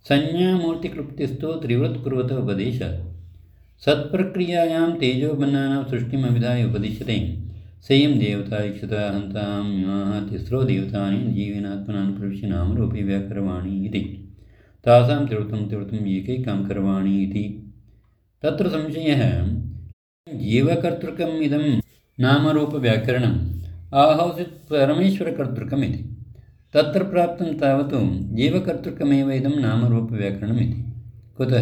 संज्ञामूर्तिक्लुप्तिस्तु त्रिवृत्कुर्वत उपदेशात्। सत्प्रक्रियायां तेजोबन्नानां सृष्टिमविधाय उपदिश्यते। सेयं देवता इक्षता हन्तां इमाः तिस्रो देवतानि जीवेनात्मनान् प्रविश्य नामरूपे व्याकरवाणि इति। तासां त्रिवृत्तम् एकैकां करवाणि इति। तत्र संशयः जीवकर्तृकम् इदं नामरूपव्याकरणम् आहोसित् परमेश्वरकर्तृकम् इति। तत्र प्राप्तं तावत् जीवकर्तृकमेव इदं नामरूपव्याकरणम् इति। कुतः?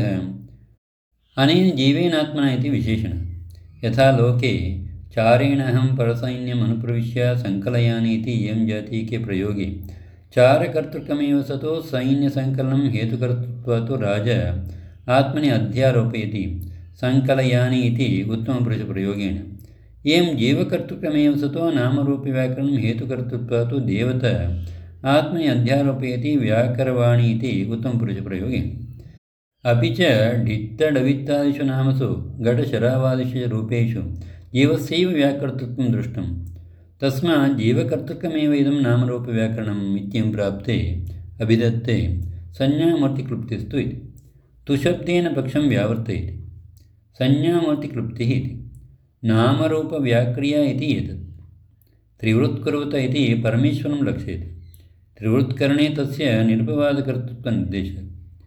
अनेन जीवेनात्मना इति विशेषणं। यथा लोके चारेणाहं परसैन्यम् अनुप्रविश्य सङ्कलयामि इति इयं जातीके प्रयोगे चारकर्तृकमेव सतो सैन्यसङ्कलनं हेतुकर्तृत्वात् राजा आत्मनि अध्यारोपयति सङ्कलयामि इति उत्तमपुरुषप्रयोगेण। इयं जीवकर्तृकमेव सतो नामरूपव्याकरणं हेतुकर्तृत्वात् देवता आत्मनि अध्यारोपयति व्याकरवाणि इति उत्तमपुरुषप्रयोगेन। अपि च ढित्तडवित्तादिषु नामसु घटशरावादिषु रूपेषु जीवस्यैव व्याकर्तृत्वं दृष्टं। तस्मात् जीवकर्तृकमेव इदं नामरूपव्याकरणम् इत्यं प्राप्ते अभिधत्ते संज्ञामूर्तिक्लुप्तिस्तु इति। तुशब्देन पक्षं व्यावर्तयति। संज्ञामूर्तिक्लुप्तिः इति नामरूपव्याक्रिया इति एतत्। त्रिवृत्कुर्वत इति परमेश्वरं लक्षयति। त्रिवृत्करणे तस्य निरुपवादकर्तृत्वनिर्देशः।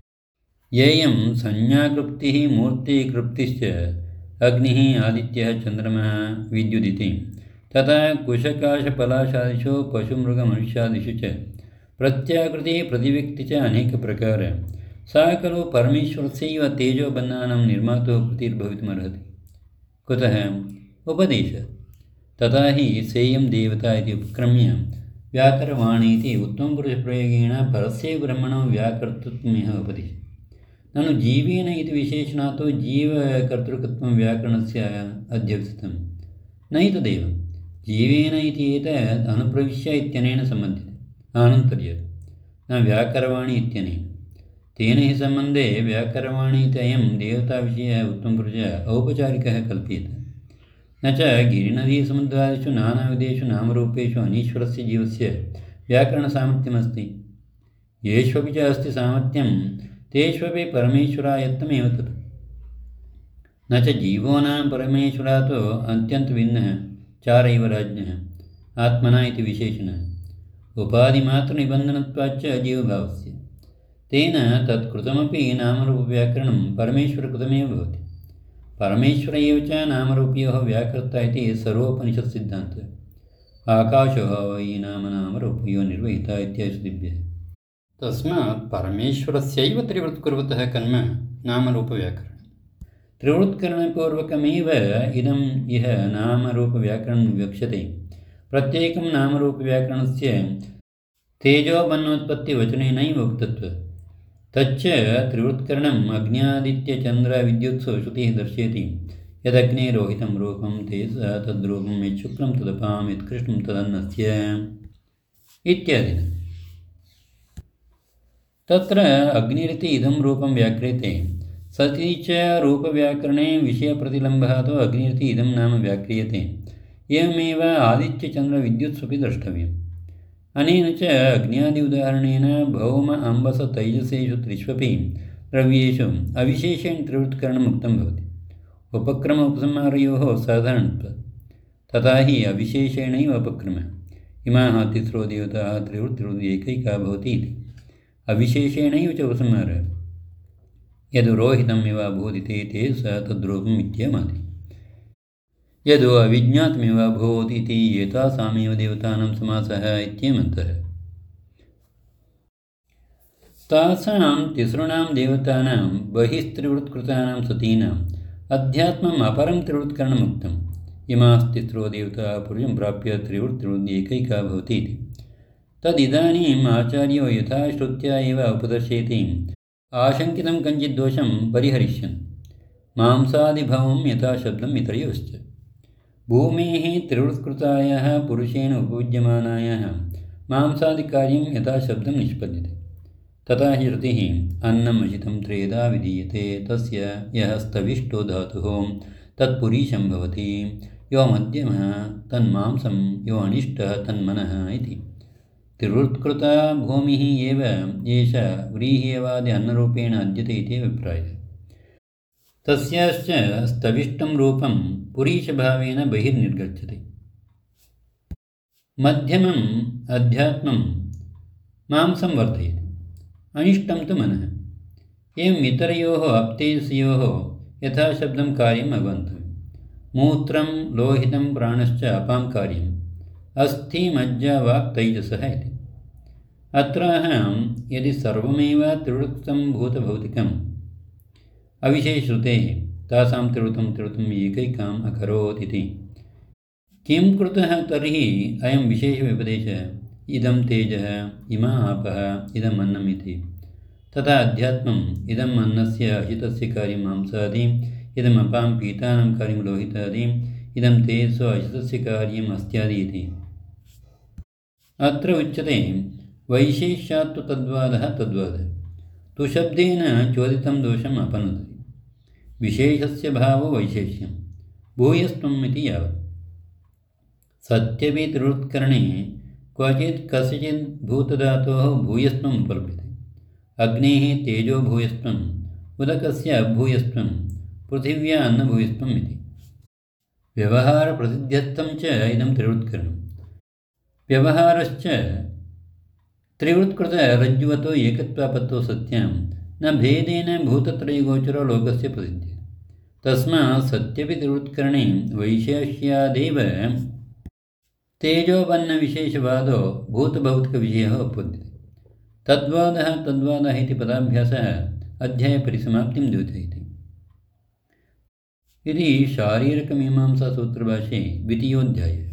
येयं संज्ञाक्लुप्तिः मूर्तिक्लुप्तिश्च अग्निः आदित्यः चन्द्रमः विद्युदिति। तथा कुशकाशपलाशादिषु पशुमृगमनुष्यादिषु च प्रत्याकृतिः प्रतिव्यक्ति च अनेकप्रकार। सा खलु परमेश्वरस्यैव तेजोबन्धानां निर्मातुः कृतिर्भवितुमर्हति। कुतः? उपदेशात्। तथा हि सेयं देवता इति उपक्रम्य व्याकरवाणी इति उत्तमपुरुषप्रयोगेण परस्यैव ब्रह्मणो व्याकर्तृत्वमिह उपदिशति। ननु जीवेन इति विशेषणात् जीवकर्तृकत्वं व्याकरणस्य अध्यवसितं न तदेव। जीवेन इति एतत् अनुप्रविश्य इत्यनेन सम्बध्यते आनन्तर्यात् न व्याकरवाणी इत्यनेन। तेन हि सम्बन्धे व्याकरवाणी इति अयं देवताविषयः उत्तमपुरुषः औपचारिकः कल्प्यते। न च गिरिनदीसमुद्रादिषु नानाविधेषु नामरूपेषु अनीश्वरस्य जीवस्य व्याकरणसामर्थ्यमस्ति। येष्वपि च अस्ति सामर्थ्यं तेष्वपि परमेश्वरायत्तमेव तत्। न च जीवोनां परमेश्वरात् अत्यन्तभिन्नः चारैव राज्ञः आत्मना इति विशेषणः। उपाधिमात्रनिबन्धनत्वाच्च जीवभावस्य। तेन तत्कृतमपि नामरूपव्याकरणं परमेश्वरकृतमेव भवति। परमेश्वर एव च नामरूपयोः व्याकर्ता इति सर्वोपनिषत्सिद्धान्तः। आकाशो वै नामरूपयो निर्वहिता इत्यादिभ्यः। तस्मात् परमेश्वरस्यैव त्रिवृत्कुर्वतः कर्म नामरूपव्याकरणं। त्रिवृत्करणपूर्वकमेव इदम् इह नामरूपव्याकरणं विवक्ष्यते। प्रत्येकं नामरूपव्याकरणस्य तेजोबन्नोत्पत्तिवचनेनैव उक्तत्वात्। तच्च त्रिवृत्करणम् अग्न्यादित्यचन्द्रविद्युत्सु श्रुतिः दर्शयति। यदग्नेरोहितं रूपं तेजसा तद्रूपं यच्छुक्लं तदपां यत्कृष्णं तदन्नस्य इत्यादिना। तत्र अग्निरिति इदं रूपं व्याक्रियते। सति च रूपव्याकरणे विषयप्रतिलम्बः तु अग्निरिति इदं नाम व्याक्रियते। एवमेव आदित्यचन्द्रविद्युत्स्वपि द्रष्टव्यम्। अनेन च अग्न्यादि उदाहरणेन भौम अम्बस तैजसेषु त्रिष्वपि द्रव्येषु अविशेषेण त्रिवृत्करणम् उक्तं भवति। उपक्रम उपसंहारयोः साधारणत्वात्। तथा हि अविशेषेणैव उपक्रमः। इमाः तिस्रो देवताः त्रिवृत्तिरुदैकैका भवति इति। अविशेषेणैव च उपसंहारः। यद् रोहितमिव अभूदिते ते स तद्रूपम् इत्ययमादि। यद् अविज्ञातमिव अभूत् इति एतासामेव देवतानां समासः इत्येमन्तः। तासां तिसॄणां देवतानां बहिस्त्रिवृत्कृतानां सतीनाम् अध्यात्मम् अपरं त्रिवृत्करणमुक्तम्। इमास्तिस्रो देवताः पुरुषं प्राप्य त्रिवृत्तिरुदैकैका भवति इति। तदिदानीम् आचार्यो यथा श्रुत्या एव उपदर्शयति आशङ्कितं कञ्चित् दोषं परिहरिष्यन्। मांसादिभवं यथा शब्दम् इतरयोश्च। भूमेः त्रिवृत्कृतायाः पुरुषेण उपयुज्यमानायाः मांसादिकार्यं यथा शब्दं निष्पद्यते। तथा हि श्रुतिः अन्नम् अशितं त्रेधा विधीयते तस्य यः स्तविष्टो धातुः तत्पुरीशं भवति। यो मध्यमः तन्मांसं यो अनिष्टः तन्मनः इति। त्रिवृत्कृता भूमिः एव एषा व्रीह्यवादि अन्नरूपेण अद्यते इति अभिप्रायः। तस्याश्च स्तविष्टं रूपं पुरीशभावेन बहिर्निर्गच्छति। मध्यमम् अध्यात्मं मांसं वर्धयति, अनिष्टं तु मनः। एवम् इतरयोः अप्तेजसयोः यथाशब्दं कार्यम् अवगन्तव्यम्। मूत्रं लोहितं प्राणश्च अपां कार्यम्, अस्थि मज्जा वाक् तैजसः इति। अत्र अहं यदि सर्वमेव त्रिवृत्तं भूतभौतिकम् अविशेषश्रुतेः तासां त्रिवृत्तं एकैकाम् अकरोत् इति किं कृतः तर्हि अयं विशेषव्यपदेशः? इदं तेजः, इमा आपः, इदम् अन्नम् इति। तथा अध्यात्मम् इदम् अन्नस्य अशितस्य कार्यं मांसादि, इदम् अपां पीतानां कार्यं लोहितादि, इदं तेजसो अशितस्य कार्यम् अस्त्यादि इति। अत्र उच्यते वैशेष्यात्तु तद्वादः तद्वादः। तुशब्देन चोदितं दोषम् अपनोति। विशेषस्य भावो वैशेष्यं, भूयस्त्वम् इति यावत्। सत्यपि त्रिवृत्करणे क्वचित् कस्यचित् भूतधातोः भूयस्त्वम् उपलभ्यते। अग्नेः तेजो भूयस्त्वम्, उदकस्य अभूयस्त्वम्, पृथिव्या अन्नभूयस्त्वम् इति। व्यवहारप्रसिद्ध्यर्थं च इदं त्रिवृत्करणम्। व्यवहारश्च त्रिवृत्कृतरज्जुवतो एकत्वापत्तो सत्यां न भेदेन भूतत्रयगोचरो लोकस्य प्रसिद्ध्यते। तस्मात् सत्यपि त्रिवृत्करणे वैशेष्यादेव तेजोपन्नविशेषवादो भूतभौतिकविषयः उपपद्यते। तद्वादः इति पदाभ्यासः अध्यायपरिसमाप्तिं द्योतयति। इति शारीरकमीमांसासूत्रभाष्ये द्वितीयोऽध्यायः।